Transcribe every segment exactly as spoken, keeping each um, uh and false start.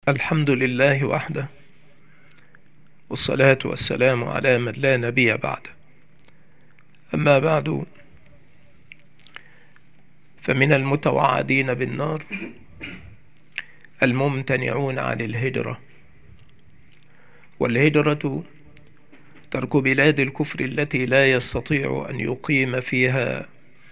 الحمد لله وحده، والصلاة والسلام على من لا نبي بعده. أما بعد، فمن المتوعدين بالنار الممتنعون عن الهجرة، والهجرة ترك بلاد الكفر التي لا يستطيع أن يقيم فيها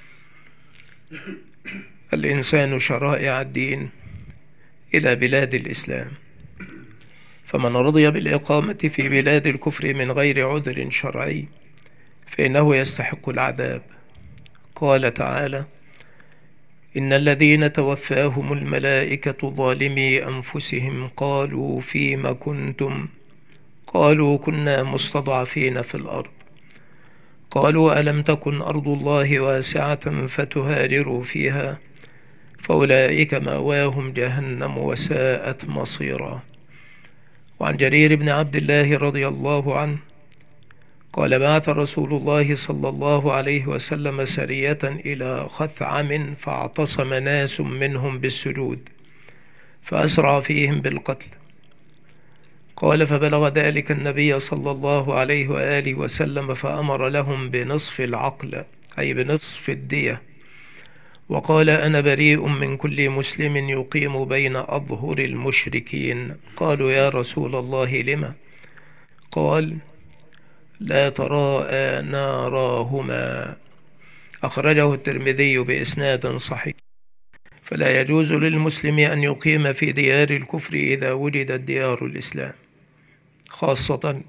الإنسان شرائع الدين إلى بلاد الإسلام. فمن رضي بالإقامة في بلاد الكفر من غير عذر شرعي فإنه يستحق العذاب. قال تعالى: إن الذين توفاهم الملائكة ظالمي أنفسهم قالوا فيم كنتم قالوا كنا مستضعفين في الأرض قالوا ألم تكن أرض الله واسعة فتهاجروا فيها فأولئك مأواهم جهنم وساءت مصيرا. وعن جرير بن عبد الله رضي الله عنه قال: بعث رسول الله صلى الله عليه وسلم سرية إلى خثعم فاعتصم ناس منهم بالسجود فأسرع فيهم بالقتل. قال: فبلغ ذلك النبي صلى الله عليه وآله وسلم فأمر لهم بنصف العقل، أي بنصف الدية، وقال: أنا بريء من كل مسلم يقيم بين أظهر المشركين. قالوا: يا رسول الله لما؟ قال: لا تراءى ناراهما. أخرجه الترمذي بإسناد صحيح. فلا يجوز للمسلم أن يقيم في ديار الكفر إذا وجدت ديار الإسلام، خاصة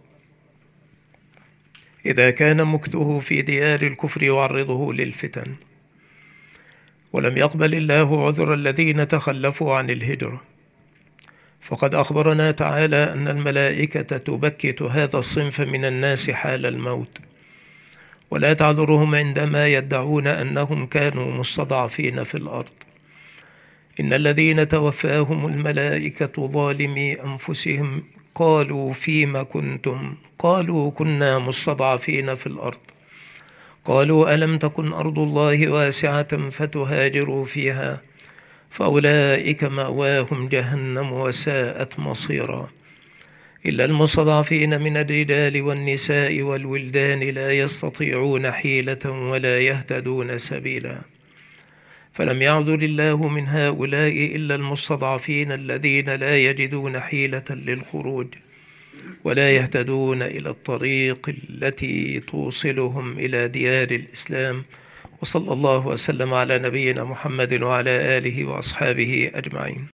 إذا كان مكثه في ديار الكفر يعرضه للفتن. ولم يقبل الله عذر الذين تخلفوا عن الهجرة، فقد أخبرنا تعالى أن الملائكة تبكت هذا الصنف من الناس حال الموت، ولا تعذرهم عندما يدعون أنهم كانوا مستضعفين في الأرض. إن الذين توفاهم الملائكة ظالمي أنفسهم قالوا فيم كنتم قالوا كنا مستضعفين في الأرض قالوا ألم تكن أرض الله واسعة فتهاجروا فيها فأولئك مأواهم جهنم وساءت مصيرا. إلا المستضعفين من الرجال والنساء والولدان لا يستطيعون حيلة ولا يهتدون سبيلا. فلم يعذر الله من هؤلاء إلا المستضعفين الذين لا يجدون حيلة للخروج ولا يهتدون إلى الطريق التي توصلهم إلى ديار الإسلام. وصلى الله وسلم على نبينا محمد وعلى آله وأصحابه أجمعين.